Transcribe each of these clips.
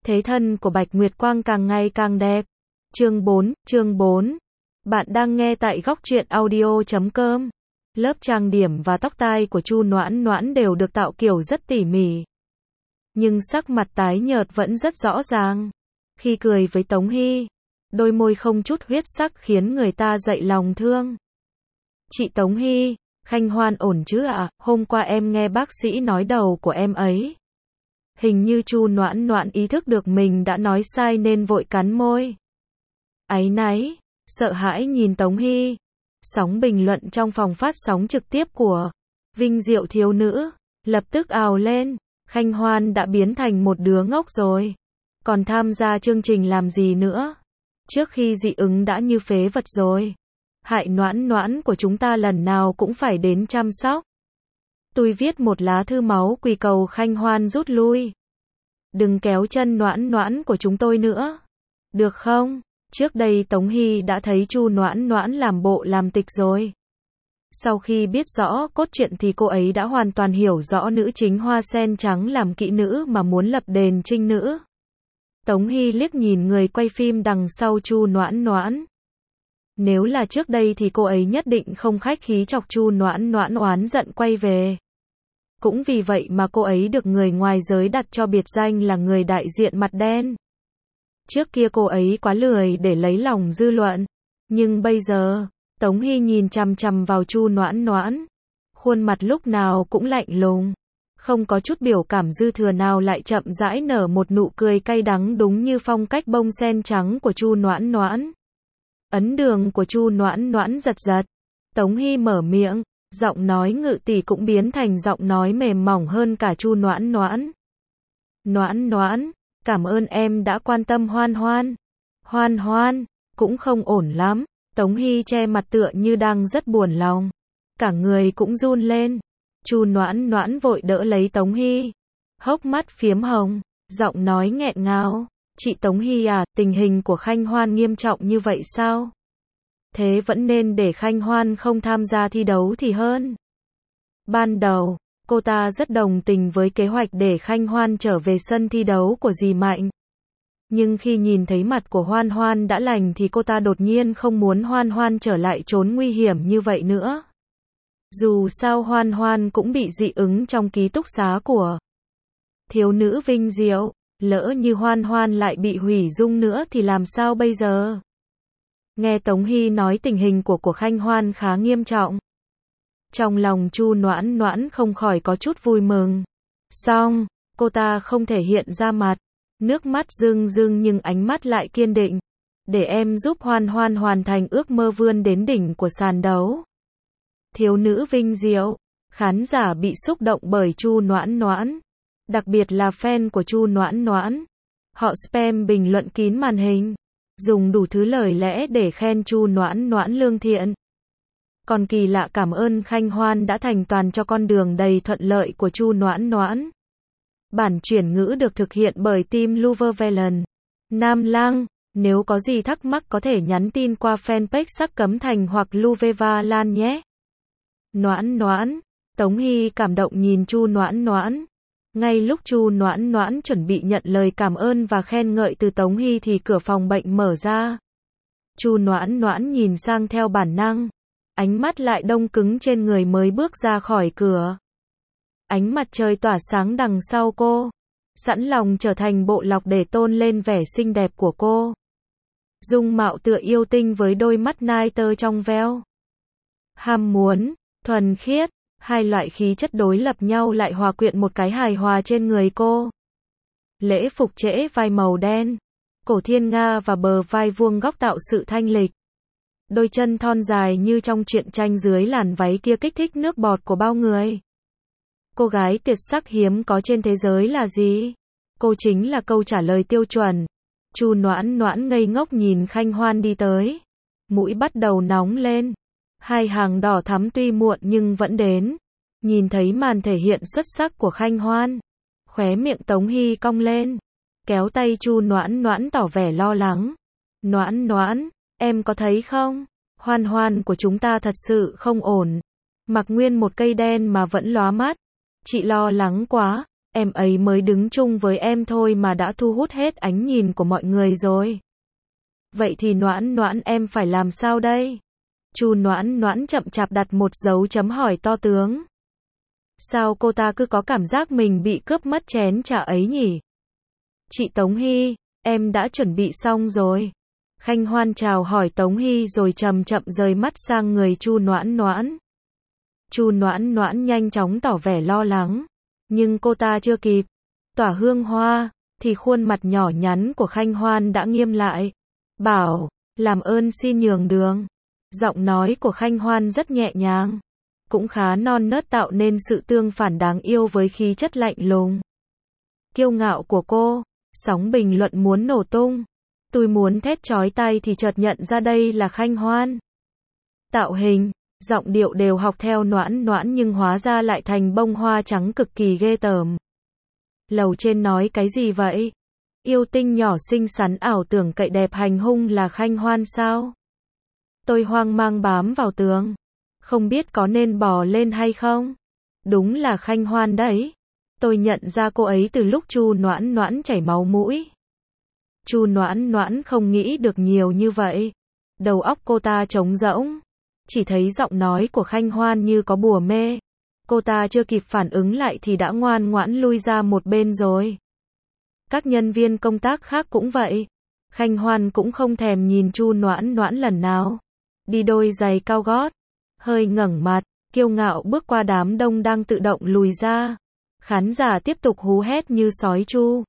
Thế thân của Bạch Nguyệt Quang càng ngày càng đẹp. Chương 4. Bạn đang nghe tại Góc Truyện Audio.com. Lớp trang điểm và tóc tai của Chu Noãn Noãn đều được tạo kiểu rất tỉ mỉ. Nhưng sắc mặt tái nhợt vẫn rất rõ ràng. Khi cười với Tống Hy, đôi môi không chút huyết sắc khiến người ta dậy lòng thương. Chị Tống Hy, Khanh Hoan ổn chứ ạ? Hôm qua em nghe bác sĩ nói đầu của em ấy. Hình như Chu Noãn Noãn ý thức được mình đã nói sai nên vội cắn môi. Áy náy, sợ hãi nhìn Tống Hy. Sóng bình luận trong phòng phát sóng trực tiếp của Vinh Diệu thiếu nữ, lập tức ào lên. Khanh Hoan đã biến thành một đứa ngốc rồi. Còn tham gia chương trình làm gì nữa? Trước khi dị ứng đã như phế vật rồi. Hại Noãn Noãn của chúng ta lần nào cũng phải đến chăm sóc. Tôi viết một lá thư máu quỳ cầu Khanh Hoan rút lui. Đừng kéo chân Noãn Noãn của chúng tôi nữa. Được không? Trước đây Tống Hy đã thấy Chu Noãn Noãn làm bộ làm tịch rồi. Sau khi biết rõ cốt truyện thì cô ấy đã hoàn toàn hiểu rõ nữ chính Hoa Sen Trắng làm kỹ nữ mà muốn lập đền trinh nữ. Tống Hy liếc nhìn người quay phim đằng sau Chu Noãn Noãn. Nếu là trước đây thì cô ấy nhất định không khách khí chọc Chu Noãn Noãn oán giận quay về. Cũng vì vậy mà cô ấy được người ngoài giới đặt cho biệt danh là người đại diện mặt đen. Trước kia cô ấy quá lười để lấy lòng dư luận. Nhưng bây giờ, Tống Hy nhìn chằm chằm vào Chu Noãn Noãn. Khuôn mặt lúc nào cũng lạnh lùng. Không có chút biểu cảm dư thừa nào, lại chậm rãi nở một nụ cười cay đắng đúng như phong cách bông sen trắng của Chu Noãn Noãn. Ấn đường của Chu Noãn Noãn giật giật. Tống Hy mở miệng, giọng nói ngự tỷ cũng biến thành giọng nói mềm mỏng hơn cả Chu Noãn Noãn. Noãn Noãn, cảm ơn em đã quan tâm Hoan Hoan. Hoan Hoan, cũng không ổn lắm. Tống Hy che mặt tựa như đang rất buồn lòng. Cả người cũng run lên. Chu Noãn Noãn vội đỡ lấy Tống Hy. Hốc mắt phiếm hồng, giọng nói nghẹn ngào. Chị Tống Hy à, tình hình của Khanh Hoan nghiêm trọng như vậy sao? Thế vẫn nên để Khanh Hoan không tham gia thi đấu thì hơn. Ban đầu, cô ta rất đồng tình với kế hoạch để Khanh Hoan trở về sân thi đấu của dì Mạnh. Nhưng khi nhìn thấy mặt của Hoan Hoan đã lành thì cô ta đột nhiên không muốn Hoan Hoan trở lại trốn nguy hiểm như vậy nữa. Dù sao Hoan Hoan cũng bị dị ứng trong ký túc xá của thiếu nữ Vinh Diệu. Lỡ như Hoan Hoan lại bị hủy dung nữa thì làm sao bây giờ? Nghe Tống Hy nói tình hình của Khanh Hoan khá nghiêm trọng. Trong lòng Chu Noãn Noãn không khỏi có chút vui mừng. Xong, cô ta không thể hiện ra mặt. Nước mắt rưng rưng nhưng ánh mắt lại kiên định. Để em giúp Hoan Hoan hoàn thành ước mơ vươn đến đỉnh của sàn đấu. Thiếu nữ Vinh Diệu. Khán giả bị xúc động bởi Chu Noãn Noãn. Đặc biệt là fan của Chu Noãn Noãn. Họ spam bình luận kín màn hình. Dùng đủ thứ lời lẽ để khen Chu Noãn Noãn lương thiện. Còn kỳ lạ cảm ơn Khanh Hoan đã thành toàn cho con đường đầy thuận lợi của Chu Noãn Noãn. Bản chuyển ngữ được thực hiện bởi team Luvervelen. Nam Lang, nếu có gì thắc mắc có thể nhắn tin qua fanpage Sắc Cấm Thành hoặc Luveva Lan nhé. Noãn Noãn, Tống Hy cảm động nhìn Chu Noãn Noãn. Ngay lúc Chu Noãn Noãn chuẩn bị nhận lời cảm ơn và khen ngợi từ Tống Hy thì cửa phòng bệnh mở ra. Chu Noãn Noãn nhìn sang theo bản năng. Ánh mắt lại đông cứng trên người mới bước ra khỏi cửa. Ánh mặt trời tỏa sáng đằng sau cô. Sẵn lòng trở thành bộ lọc để tôn lên vẻ xinh đẹp của cô. Dung mạo tựa yêu tinh với đôi mắt nai tơ trong veo. Ham muốn, thuần khiết. Hai loại khí chất đối lập nhau lại hòa quyện một cái hài hòa trên người cô. Lễ phục trễ vai màu đen, cổ thiên nga và bờ vai vuông góc tạo sự thanh lịch. Đôi chân thon dài như trong truyện tranh dưới làn váy kia kích thích nước bọt của bao người. Cô gái tuyệt sắc hiếm có trên thế giới là gì? Cô chính là câu trả lời tiêu chuẩn. Chu Noãn Noãn ngây ngốc nhìn Khanh Hoan đi tới. Mũi bắt đầu nóng lên. Hai hàng đỏ thắm tuy muộn nhưng vẫn đến. Nhìn thấy màn thể hiện xuất sắc của Khanh Hoan. Khóe miệng Tống Hy cong lên. Kéo tay Chu Noãn Noãn tỏ vẻ lo lắng. Noãn Noãn, em có thấy không? Hoan Hoan của chúng ta thật sự không ổn. Mặc nguyên một cây đen mà vẫn lóa mắt. Chị lo lắng quá. Em ấy mới đứng chung với em thôi mà đã thu hút hết ánh nhìn của mọi người rồi. Vậy thì Noãn Noãn em phải làm sao đây? Chu Noãn Noãn chậm chạp đặt một dấu chấm hỏi to tướng. Sao cô ta cứ có cảm giác mình bị cướp mất chén trà ấy nhỉ? Chị Tống Hy, em đã chuẩn bị xong rồi. Khanh Hoan chào hỏi Tống Hy rồi chậm chậm rời mắt sang người Chu Noãn Noãn. Chu Noãn Noãn nhanh chóng tỏ vẻ lo lắng. Nhưng cô ta chưa kịp tỏa hương hoa, thì khuôn mặt nhỏ nhắn của Khanh Hoan đã nghiêm lại. Bảo, làm ơn xin nhường đường. Giọng nói của Khanh Hoan rất nhẹ nhàng, cũng khá non nớt tạo nên sự tương phản đáng yêu với khí chất lạnh lùng kiêu ngạo của cô. Sóng bình luận muốn nổ tung. Tôi muốn thét chói tai thì chợt nhận ra đây là Khanh Hoan. Tạo hình, giọng điệu đều học theo Noãn Noãn nhưng hóa ra lại thành bông hoa trắng cực kỳ ghê tởm. Lầu trên nói cái gì vậy? Yêu tinh nhỏ xinh xắn ảo tưởng cậy đẹp hành hung là Khanh Hoan sao? Tôi hoang mang bám vào tường. Không biết có nên bò lên hay không? Đúng là Khanh Hoan đấy. Tôi nhận ra cô ấy từ lúc Chu Noãn Noãn chảy máu mũi. Chu Noãn Noãn không nghĩ được nhiều như vậy. Đầu óc cô ta trống rỗng. Chỉ thấy giọng nói của Khanh Hoan như có bùa mê. Cô ta chưa kịp phản ứng lại thì đã ngoan ngoãn lui ra một bên rồi. Các nhân viên công tác khác cũng vậy. Khanh Hoan cũng không thèm nhìn Chu Noãn Noãn lần nào. Đi đôi giày cao gót, hơi ngẩng mặt, kiêu ngạo bước qua đám đông đang tự động lùi ra. Khán giả tiếp tục hú hét như sói chu.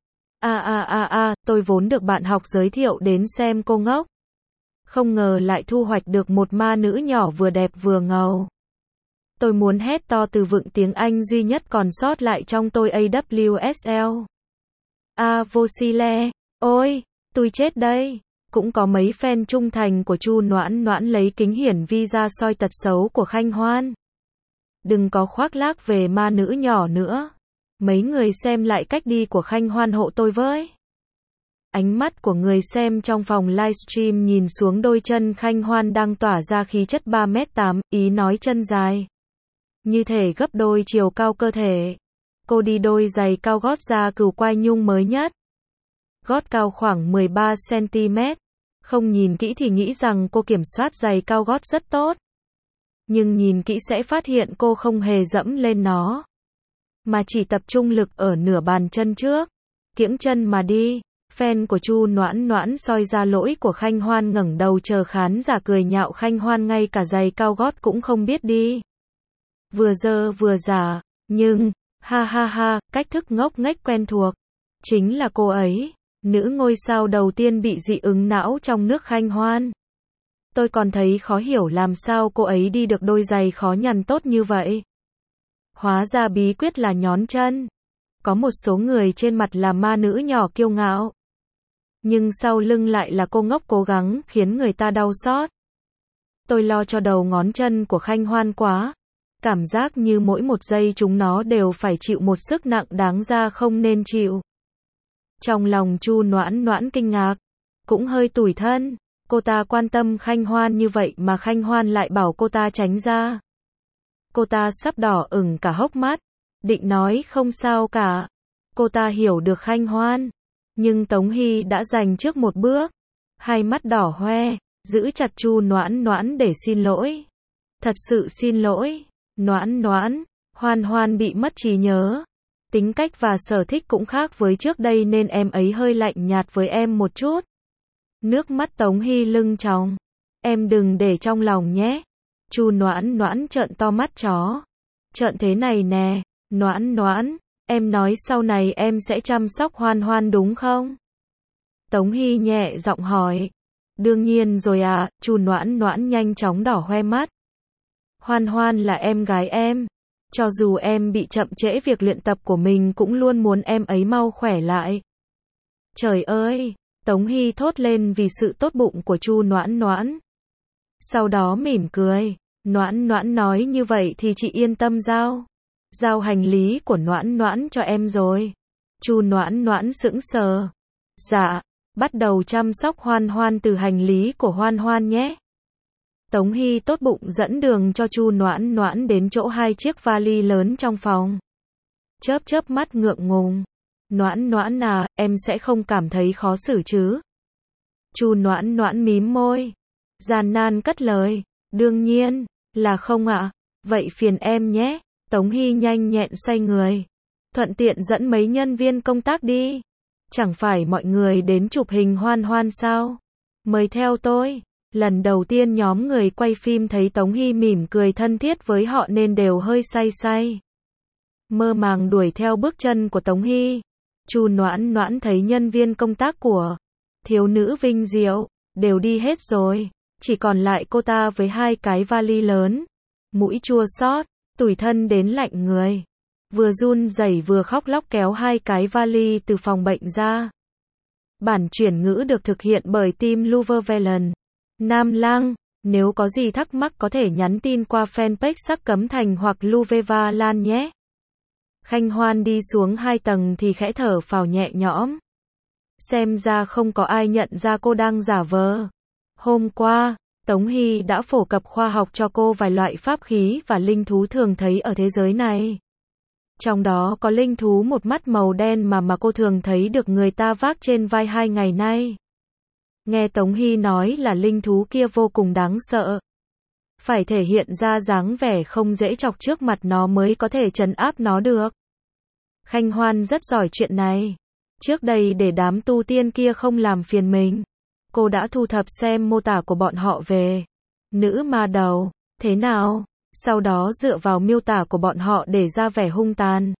Tôi vốn được bạn học giới thiệu đến xem cô ngốc. Không ngờ lại thu hoạch được một ma nữ nhỏ vừa đẹp vừa ngầu. Tôi muốn hét to từ vựng tiếng Anh duy nhất còn sót lại trong tôi AWSL. Vô si le. Ôi, tôi chết đây. Cũng có mấy fan trung thành của Chu Noãn Noãn lấy kính hiển vi ra soi tật xấu của Khanh Hoan. Đừng có khoác lác về ma nữ nhỏ nữa. Mấy người xem lại cách đi của Khanh Hoan hộ tôi với. Ánh mắt của người xem trong phòng livestream nhìn xuống đôi chân Khanh Hoan đang tỏa ra khí chất 3m8, ý nói chân dài. Như thể gấp đôi chiều cao cơ thể. Cô đi đôi giày cao gót da cừu quai nhung mới nhất. Gót cao khoảng 13cm. Không nhìn kỹ thì nghĩ rằng cô kiểm soát giày cao gót rất tốt. Nhưng nhìn kỹ sẽ phát hiện cô không hề dẫm lên nó. Mà chỉ tập trung lực ở nửa bàn chân trước. Kiễng chân mà đi. Fan của Chu Noãn Noãn soi ra lỗi của Khanh Hoan ngẩng đầu chờ khán giả cười nhạo Khanh Hoan ngay cả giày cao gót cũng không biết đi. Vừa dơ vừa giả. Nhưng, ha, cách thức ngốc nghếch quen thuộc. Chính là cô ấy. Nữ ngôi sao đầu tiên bị dị ứng não trong nước Khanh Hoan. Tôi còn thấy khó hiểu làm sao cô ấy đi được đôi giày khó nhằn tốt như vậy. Hóa ra bí quyết là nhón chân. Có một số người trên mặt là ma nữ nhỏ kiêu ngạo. Nhưng sau lưng lại là cô ngốc cố gắng khiến người ta đau xót. Tôi lo cho đầu ngón chân của Khanh Hoan quá. Cảm giác như mỗi một giây chúng nó đều phải chịu một sức nặng đáng ra không nên chịu. Trong lòng Chu Noãn Noãn kinh ngạc. Cũng hơi tủi thân. Cô ta quan tâm Khanh Hoan như vậy mà Khanh Hoan lại bảo cô ta tránh ra. Cô ta sắp đỏ ửng cả hốc mắt. Định nói không sao cả. Cô ta hiểu được Khanh Hoan. Nhưng Tống Hy đã giành trước một bước. Hai mắt đỏ hoe. Giữ chặt Chu Noãn Noãn để xin lỗi. Thật sự xin lỗi. Noãn Noãn. Hoan Hoan bị mất trí nhớ. Tính cách và sở thích cũng khác với trước đây nên em ấy hơi lạnh nhạt với em một chút. Nước mắt Tống Hy lưng tròng. Em đừng để trong lòng nhé. Chu Noãn Noãn trợn to mắt chó. Trợn thế này nè. Noãn Noãn. Em nói sau này em sẽ chăm sóc Hoan Hoan đúng không? Tống Hy nhẹ giọng hỏi. Đương nhiên rồi ạ. Chu Noãn Noãn nhanh chóng đỏ hoe mắt. Hoan Hoan là em gái em. Cho dù em bị chậm trễ việc luyện tập của mình cũng luôn muốn em ấy mau khỏe lại. Trời ơi! Tống Hy thốt lên vì sự tốt bụng của Chu Noãn Noãn. Sau đó mỉm cười. Noãn Noãn nói như vậy thì chị yên tâm giao hành lý của Noãn Noãn cho em rồi. Chu Noãn Noãn sững sờ. Dạ, bắt đầu chăm sóc Hoan Hoan từ hành lý của Hoan Hoan nhé. Tống Hy tốt bụng dẫn đường cho Chu Noãn Noãn đến chỗ hai chiếc vali lớn trong phòng. chớp chớp mắt ngượng ngùng. Noãn Noãn à, em sẽ không cảm thấy khó xử chứ? Chu Noãn Noãn mím môi, gian nan cất lời, đương nhiên là không ạ. Vậy phiền em nhé. Tống Hy nhanh nhẹn xoay người, thuận tiện dẫn mấy nhân viên công tác đi. Chẳng phải mọi người đến chụp hình hoan hoan sao? Mời theo tôi. Lần đầu tiên nhóm người quay phim thấy Tống Hy mỉm cười thân thiết với họ nên đều hơi say say. Mơ màng đuổi theo bước chân của Tống Hy. Chu Noãn Noãn thấy nhân viên công tác của thiếu nữ Vinh Diệu đều đi hết rồi, chỉ còn lại cô ta với 2 cái vali lớn. Mũi chua xót, tủi thân đến lạnh người. Vừa run rẩy vừa khóc lóc kéo 2 cái vali từ phòng bệnh ra. Bản chuyển ngữ được thực hiện bởi team Luvervelen. Nam Lang, nếu có gì thắc mắc có thể nhắn tin qua fanpage Sắc Cấm Thành hoặc Luveva Lan nhé. Khanh Hoan đi xuống 2 tầng thì khẽ thở phào nhẹ nhõm. Xem ra không có ai nhận ra cô đang giả vờ. Hôm qua, Tống Hy đã phổ cập khoa học cho cô vài loại pháp khí và linh thú thường thấy ở thế giới này. Trong đó có linh thú một mắt màu đen mà cô thường thấy được người ta vác trên vai 2 ngày nay. Nghe Tống Hy nói là linh thú kia vô cùng đáng sợ. Phải thể hiện ra dáng vẻ không dễ chọc trước mặt nó mới có thể trấn áp nó được. Khanh Hoan rất giỏi chuyện này. Trước đây để đám tu tiên kia không làm phiền mình, cô đã thu thập xem mô tả của bọn họ về nữ ma đầu thế nào, sau đó dựa vào miêu tả của bọn họ để ra vẻ hung tàn,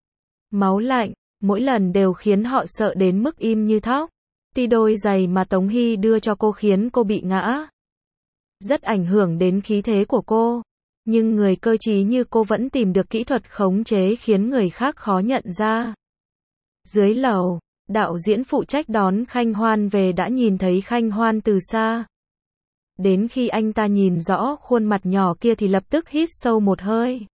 máu lạnh, mỗi lần đều khiến họ sợ đến mức im như thóc. Tuy đôi giày mà Tống Hy đưa cho cô khiến cô bị ngã, rất ảnh hưởng đến khí thế của cô, nhưng người cơ trí như cô vẫn tìm được kỹ thuật khống chế khiến người khác khó nhận ra. Dưới lầu, đạo diễn phụ trách đón Khanh Hoan về đã nhìn thấy Khanh Hoan từ xa. Đến khi anh ta nhìn rõ khuôn mặt nhỏ kia thì lập tức hít sâu một hơi.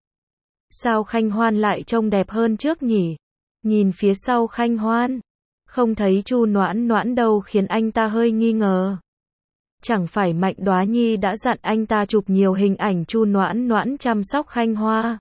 Sao Khanh Hoan lại trông đẹp hơn trước nhỉ? Nhìn phía sau Khanh Hoan, không thấy Chu Noãn Noãn đâu khiến anh ta hơi nghi ngờ. Chẳng phải Mạnh Đoá Nhi đã dặn anh ta chụp nhiều hình ảnh Chu Noãn Noãn chăm sóc Khanh Hoa,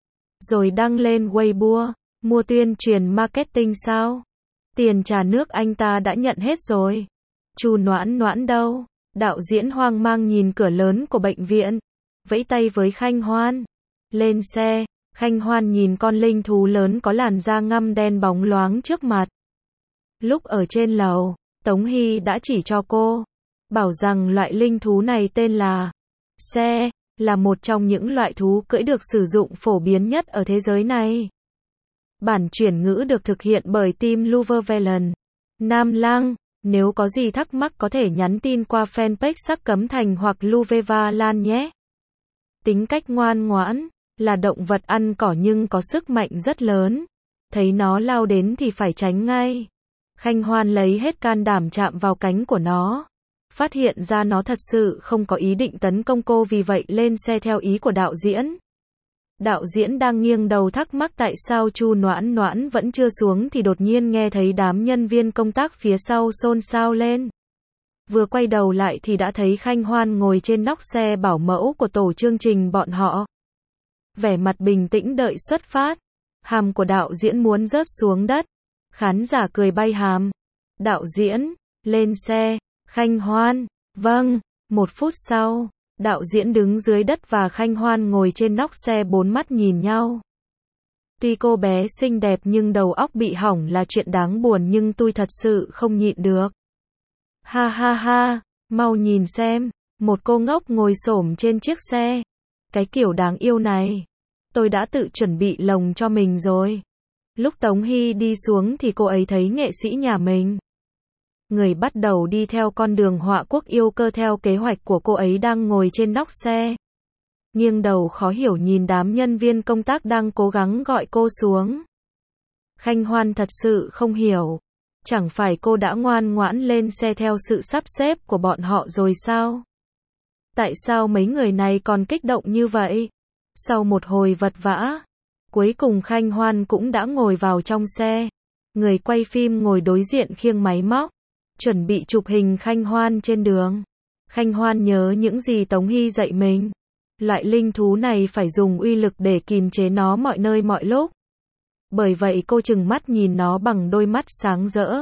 rồi đăng lên Weibo, mua tuyên truyền marketing sao? Tiền trà nước anh ta đã nhận hết rồi. Chu Noãn Noãn đâu? Đạo diễn hoang mang nhìn cửa lớn của bệnh viện, vẫy tay với Khanh Hoan. Lên xe, Khanh Hoan nhìn con linh thú lớn có làn da ngăm đen bóng loáng trước mặt. Lúc ở trên lầu, Tống Hy đã chỉ cho cô, bảo rằng loại linh thú này tên là xe, là một trong những loại thú cưỡi được sử dụng phổ biến nhất ở thế giới này. Bản chuyển ngữ được thực hiện bởi team Luvervelen. Nam Lang, nếu có gì thắc mắc có thể nhắn tin qua fanpage Sắc Cấm Thành hoặc Luveva Lan nhé. Tính cách ngoan ngoãn, là động vật ăn cỏ nhưng có sức mạnh rất lớn. Thấy nó lao đến thì phải tránh ngay. Khanh Hoan lấy hết can đảm chạm vào cánh của nó. Phát hiện ra nó thật sự không có ý định tấn công cô, vì vậy lên xe theo ý của đạo diễn. Đạo diễn đang nghiêng đầu thắc mắc tại sao Chu Noãn Noãn vẫn chưa xuống thì đột nhiên nghe thấy đám nhân viên công tác phía sau xôn xao lên. Vừa quay đầu lại thì đã thấy Khanh Hoan ngồi trên nóc xe bảo mẫu của tổ chương trình bọn họ. Vẻ mặt bình tĩnh đợi xuất phát. Hàm của đạo diễn muốn rớt xuống đất. Khán giả cười bay hàm. Đạo diễn, lên xe. Khanh Hoan, vâng. 1 phút sau, đạo diễn đứng dưới đất và Khanh Hoan ngồi trên nóc xe, 4 mắt nhìn nhau. Tuy cô bé xinh đẹp nhưng đầu óc bị hỏng là chuyện đáng buồn, nhưng tôi thật sự không nhịn được. Ha ha ha, mau nhìn xem, một cô ngốc ngồi xổm trên chiếc xe. Cái kiểu đáng yêu này, tôi đã tự chuẩn bị lồng cho mình rồi. Lúc Tống Hy đi xuống thì cô ấy thấy nghệ sĩ nhà mình. Người bắt đầu đi theo con đường họa quốc yêu cơ theo kế hoạch của cô ấy đang ngồi trên nóc xe. Nghiêng đầu khó hiểu nhìn đám nhân viên công tác đang cố gắng gọi cô xuống. Khanh Hoan thật sự không hiểu. Chẳng phải cô đã ngoan ngoãn lên xe theo sự sắp xếp của bọn họ rồi sao? Tại sao mấy người này còn kích động như vậy? Sau một hồi vật vã, cuối cùng Khanh Hoan cũng đã ngồi vào trong xe. Người quay phim ngồi đối diện khiêng máy móc, chuẩn bị chụp hình Khanh Hoan trên đường. Khanh Hoan nhớ những gì Tống Hy dạy mình. Loại linh thú này phải dùng uy lực để kìm chế nó mọi nơi mọi lúc. Bởi vậy cô trừng mắt nhìn nó bằng đôi mắt sáng rỡ.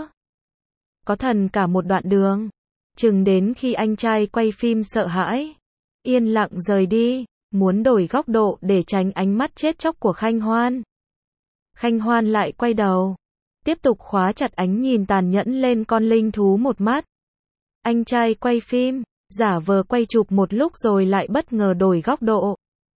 Có thần cả một đoạn đường. Chừng đến khi anh trai quay phim sợ hãi, yên lặng rời đi, muốn đổi góc độ để tránh ánh mắt chết chóc của Khanh Hoan. Khanh Hoan lại quay đầu, tiếp tục khóa chặt ánh nhìn tàn nhẫn lên con linh thú một mắt. Anh trai quay phim, giả vờ quay chụp một lúc rồi lại bất ngờ đổi góc độ.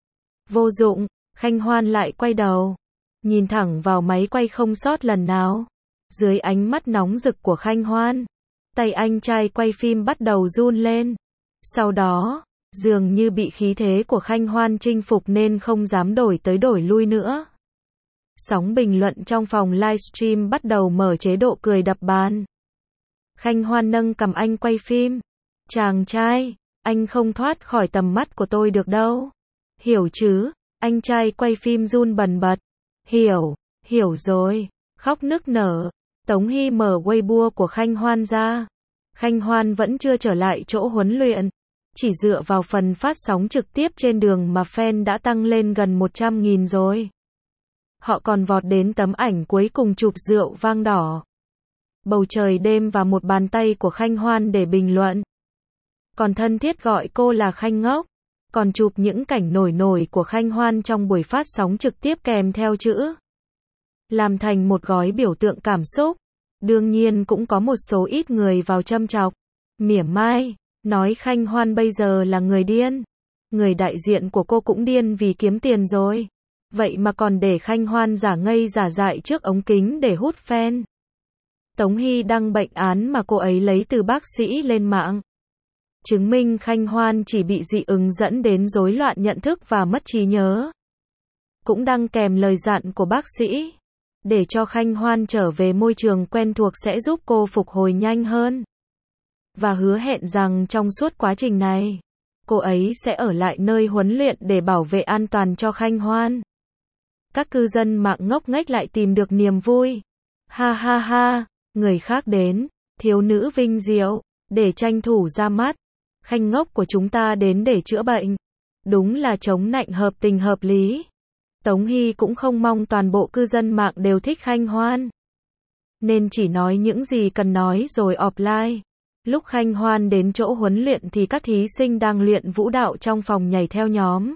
Vô dụng, Khanh Hoan lại quay đầu, nhìn thẳng vào máy quay không sót lần nào. Dưới ánh mắt nóng rực của Khanh Hoan, tay anh trai quay phim bắt đầu run lên. Sau đó, dường như bị khí thế của Khanh Hoan chinh phục nên không dám đổi tới đổi lui nữa. Sóng bình luận trong phòng livestream bắt đầu mở chế độ cười đập bàn. Khanh Hoan nâng cầm anh quay phim. Chàng trai, anh không thoát khỏi tầm mắt của tôi được đâu. Hiểu chứ? Anh trai quay phim run bần bật. Hiểu rồi. Khóc nức nở. Tống Hy mở Weibo của Khanh Hoan ra. Khanh Hoan vẫn chưa trở lại chỗ huấn luyện. Chỉ dựa vào phần phát sóng trực tiếp trên đường mà fan đã tăng lên gần 100.000 rồi. Họ còn vọt đến tấm ảnh cuối cùng chụp rượu vang đỏ, bầu trời đêm và một bàn tay của Khanh Hoan để bình luận. Còn thân thiết gọi cô là Khanh ngốc. Còn chụp những cảnh nổi của Khanh Hoan trong buổi phát sóng trực tiếp kèm theo chữ. Làm thành một gói biểu tượng cảm xúc. Đương nhiên cũng có một số ít người vào châm chọc, mỉa mai, nói Khanh Hoan bây giờ là người điên. Người đại diện của cô cũng điên vì kiếm tiền rồi. Vậy mà còn để Khanh Hoan giả ngây giả dại trước ống kính để hút fan. Tống Hy đăng bệnh án mà cô ấy lấy từ bác sĩ lên mạng. Chứng minh Khanh Hoan chỉ bị dị ứng dẫn đến rối loạn nhận thức và mất trí nhớ. Cũng đăng kèm lời dặn của bác sĩ, để cho Khanh Hoan trở về môi trường quen thuộc sẽ giúp cô phục hồi nhanh hơn. Và hứa hẹn rằng trong suốt quá trình này, cô ấy sẽ ở lại nơi huấn luyện để bảo vệ an toàn cho Khanh Hoan. Các cư dân mạng ngốc nghếch lại tìm được niềm vui. Ha ha ha, người khác đến, thiếu nữ vinh diệu, để tranh thủ ra mắt. Khanh ngốc của chúng ta đến để chữa bệnh. Đúng là chống nạnh hợp tình hợp lý. Tống Hy cũng không mong toàn bộ cư dân mạng đều thích Khanh Hoan, nên chỉ nói những gì cần nói rồi offline. Lúc Khanh Hoan đến chỗ huấn luyện thì các thí sinh đang luyện vũ đạo trong phòng nhảy theo nhóm.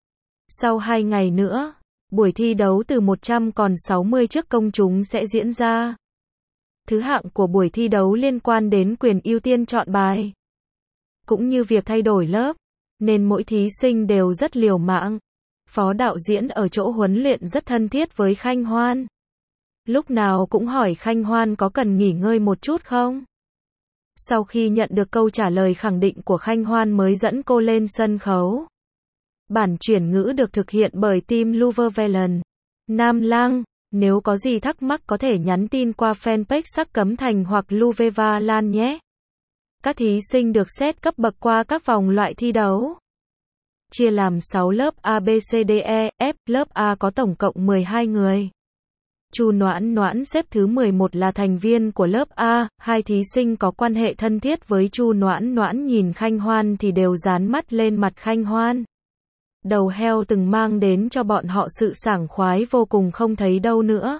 Sau 2 ngày nữa, buổi thi đấu từ 100 còn 60 trước công chúng sẽ diễn ra. Thứ hạng của buổi thi đấu liên quan đến quyền ưu tiên chọn bài, cũng như việc thay đổi lớp, nên mỗi thí sinh đều rất liều mạng. Phó đạo diễn ở chỗ huấn luyện rất thân thiết với Khanh Hoan. Lúc nào cũng hỏi Khanh Hoan có cần nghỉ ngơi một chút không? Sau khi nhận được câu trả lời khẳng định của Khanh Hoan mới dẫn cô lên sân khấu. Bản chuyển ngữ được thực hiện bởi team Luvervelen. Nam Lang, nếu có gì thắc mắc có thể nhắn tin qua fanpage Sắc Cấm Thành hoặc Luveva Lan nhé. Các thí sinh được xét cấp bậc qua các vòng loại thi đấu. Chia làm 6 lớp A, B, C, D, E, F, lớp A có tổng cộng 12 người. Chu Noãn Noãn xếp thứ 11 là thành viên của lớp A, hai thí sinh có quan hệ thân thiết với Chu Noãn Noãn nhìn Khanh Hoan thì đều dán mắt lên mặt Khanh Hoan. Đầu heo từng mang đến cho bọn họ sự sảng khoái vô cùng không thấy đâu nữa.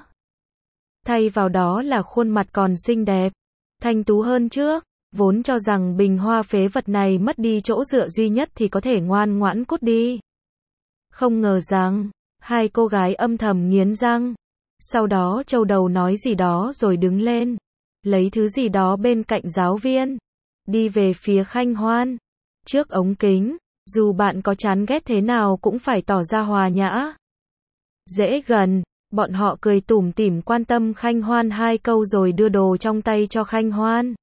Thay vào đó là khuôn mặt còn xinh đẹp, thanh tú hơn trước. Vốn cho rằng bình hoa phế vật này mất đi chỗ dựa duy nhất thì có thể ngoan ngoãn cút đi. Không ngờ rằng, hai cô gái âm thầm nghiến răng. Sau đó châu đầu nói gì đó rồi đứng lên, lấy thứ gì đó bên cạnh giáo viên, đi về phía Khanh Hoan. Trước ống kính, dù bạn có chán ghét thế nào cũng phải tỏ ra hòa nhã. Dễ gần, bọn họ cười tủm tỉm quan tâm Khanh Hoan 2 câu rồi đưa đồ trong tay cho Khanh Hoan.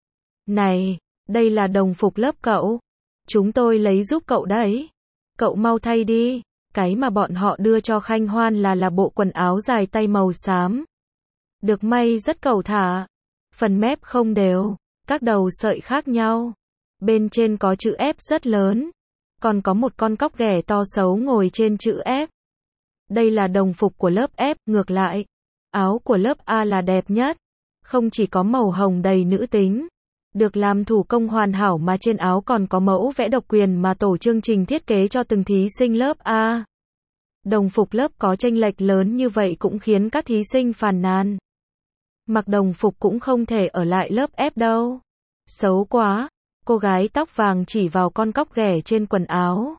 Này, đây là đồng phục lớp cậu. Chúng tôi lấy giúp cậu đấy. Cậu mau thay đi. Cái mà bọn họ đưa cho Khanh Hoan là bộ quần áo dài tay màu xám. Được may rất cẩu thả. Phần mép không đều, các đầu sợi khác nhau. Bên trên có chữ F rất lớn. Còn có một con cóc ghẻ to xấu ngồi trên chữ F. Đây là đồng phục của lớp F, ngược lại. Áo của lớp A là đẹp nhất. Không chỉ có màu hồng đầy nữ tính, được làm thủ công hoàn hảo mà trên áo còn có mẫu vẽ độc quyền mà tổ chương trình thiết kế cho từng thí sinh lớp A. Đồng phục lớp có chênh lệch lớn như vậy cũng khiến các thí sinh phàn nàn. Mặc đồng phục cũng không thể ở lại lớp ép đâu. Xấu quá. Cô gái tóc vàng chỉ vào con cóc ghẻ trên quần áo.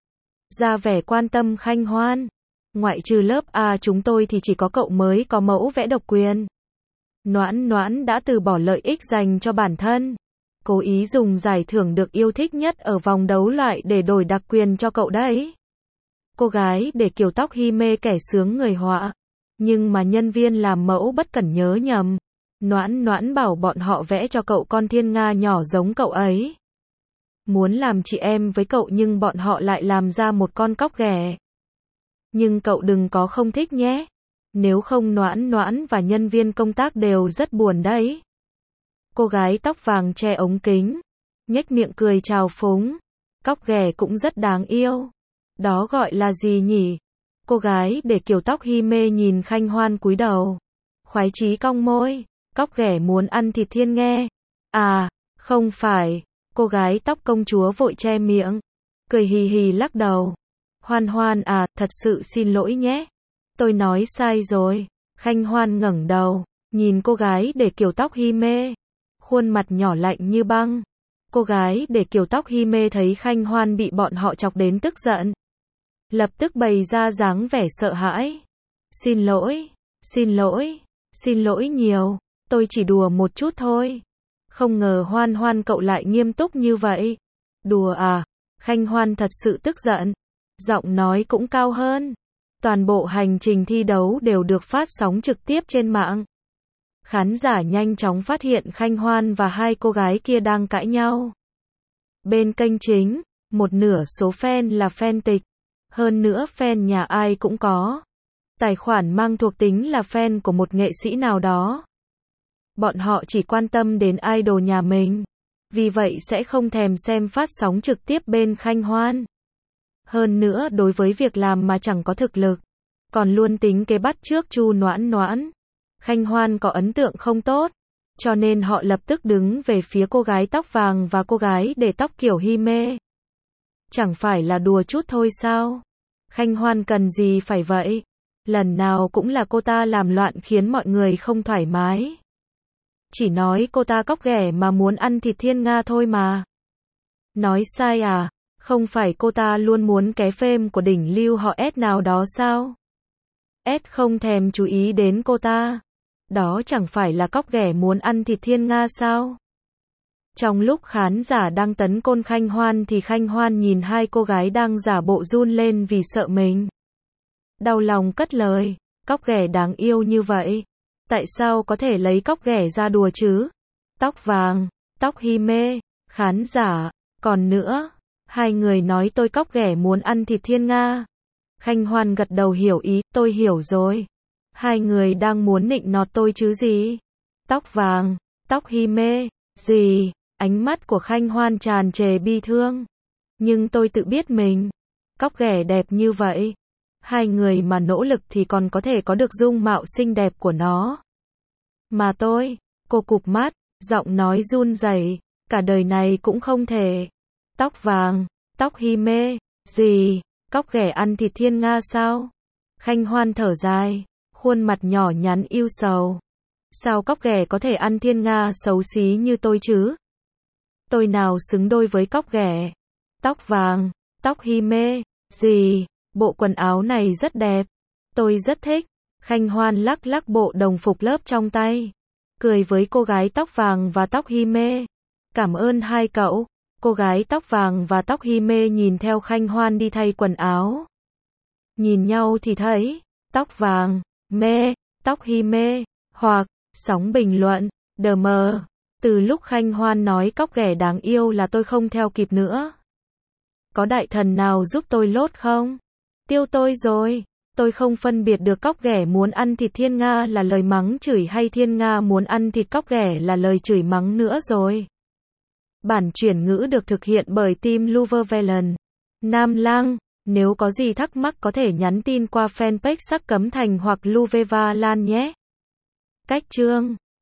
Ra vẻ quan tâm Khanh Hoan. Ngoại trừ lớp A chúng tôi thì chỉ có cậu mới có mẫu vẽ độc quyền. Noãn Noãn đã từ bỏ lợi ích dành cho bản thân. Cố ý dùng giải thưởng được yêu thích nhất ở vòng đấu loại để đổi đặc quyền cho cậu đấy. Cô gái để kiểu tóc hi mê kẻ sướng người họa. Nhưng mà nhân viên làm mẫu bất cẩn nhớ nhầm. Noãn Noãn bảo bọn họ vẽ cho cậu con thiên nga nhỏ giống cậu ấy. Muốn làm chị em với cậu nhưng bọn họ lại làm ra một con cóc ghẻ. Nhưng cậu đừng có không thích nhé. Nếu không Noãn Noãn và nhân viên công tác đều rất buồn đấy. Cô gái tóc vàng che ống kính. Nhếch miệng cười chào phúng. Cóc ghẻ cũng rất đáng yêu. Đó gọi là gì nhỉ? Cô gái để kiểu tóc hi mê nhìn Khanh Hoan cúi đầu. Khoái chí cong môi. Cóc ghẻ muốn ăn thịt thiên nghe. À, không phải. Cô gái tóc công chúa vội che miệng. Cười hì hì lắc đầu. Hoan Hoan à, thật sự xin lỗi nhé. Tôi nói sai rồi. Khanh Hoan ngẩng đầu. Nhìn cô gái để kiểu tóc hi mê. Khuôn mặt nhỏ lạnh như băng. Cô gái để kiểu tóc hi mê thấy Khanh Hoan bị bọn họ chọc đến tức giận. Lập tức bày ra dáng vẻ sợ hãi. Xin lỗi, xin lỗi, xin lỗi nhiều. Tôi chỉ đùa một chút thôi. Không ngờ Hoan Hoan cậu lại nghiêm túc như vậy. Đùa à? Khanh Hoan thật sự tức giận. Giọng nói cũng cao hơn. Toàn bộ hành trình thi đấu đều được phát sóng trực tiếp trên mạng. Khán giả nhanh chóng phát hiện Khanh Hoan và hai cô gái kia đang cãi nhau. Bên kênh chính, một nửa số fan là fan tịch. Hơn nữa fan nhà ai cũng có. Tài khoản mang thuộc tính là fan của một nghệ sĩ nào đó. Bọn họ chỉ quan tâm đến idol nhà mình. Vì vậy sẽ không thèm xem phát sóng trực tiếp bên Khanh Hoan. Hơn nữa đối với việc làm mà chẳng có thực lực. Còn luôn tính kế bắt chước Chu Noãn Noãn. Khanh Hoan có ấn tượng không tốt. Cho nên họ lập tức đứng về phía cô gái tóc vàng và cô gái để tóc kiểu hi mê. Chẳng phải là đùa chút thôi sao? Khanh Hoan cần gì phải vậy? Lần nào cũng là cô ta làm loạn khiến mọi người không thoải mái. Chỉ nói cô ta cóc ghẻ mà muốn ăn thịt thiên nga thôi mà. Nói sai à? Không phải cô ta luôn muốn ké phêm của đỉnh lưu họ S nào đó sao? S không thèm chú ý đến cô ta. Đó chẳng phải là cóc ghẻ muốn ăn thịt thiên nga sao? Trong lúc khán giả đang tấn công Khanh Hoan thì Khanh Hoan nhìn hai cô gái đang giả bộ run lên vì sợ mình. Đau lòng cất lời, cóc ghẻ đáng yêu như vậy. Tại sao có thể lấy cóc ghẻ ra đùa chứ? Tóc vàng, tóc hi mê, khán giả, còn nữa, hai người nói tôi cóc ghẻ muốn ăn thịt thiên nga. Khanh Hoan gật đầu hiểu ý, tôi hiểu rồi. Hai người đang muốn nịnh nọt tôi chứ gì? Tóc vàng, tóc hi mê, gì? Ánh mắt của Khanh Hoan tràn trề bi thương. Nhưng tôi tự biết mình. Cóc ghẻ đẹp như vậy. Hai người mà nỗ lực thì còn có thể có được dung mạo xinh đẹp của nó. Mà tôi, cô cụp mắt, giọng nói run rẩy, cả đời này cũng không thể. Tóc vàng, tóc hi mê, gì? Cóc ghẻ ăn thịt thiên nga sao? Khanh Hoan thở dài, khuôn mặt nhỏ nhắn ưu sầu. Sao cóc ghẻ có thể ăn thiên nga xấu xí như tôi chứ? Tôi nào xứng đôi với cóc ghẻ. Tóc vàng, tóc hi mê, gì? Bộ quần áo này rất đẹp. Tôi rất thích. Khanh Hoan lắc lắc bộ đồng phục lớp trong tay. Cười với cô gái tóc vàng và tóc hi mê. Cảm ơn hai cậu. Cô gái tóc vàng và tóc hi mê nhìn theo Khanh Hoan đi thay quần áo. Nhìn nhau thì thấy, tóc vàng, mê, tóc hi mê, hoặc, sóng bình luận, đờ mờ. Từ lúc Khanh Hoan nói cóc ghẻ đáng yêu là tôi không theo kịp nữa. Có đại thần nào giúp tôi lốt không? Tiêu tôi rồi. Tôi không phân biệt được cóc ghẻ muốn ăn thịt thiên nga là lời mắng chửi hay thiên nga muốn ăn thịt cóc ghẻ là lời chửi mắng nữa rồi. Bản chuyển ngữ được thực hiện bởi team Luvervelen. Nam Lang, nếu có gì thắc mắc có thể nhắn tin qua fanpage Sắc Cấm Thành hoặc Luveva Lan nhé. Cách chương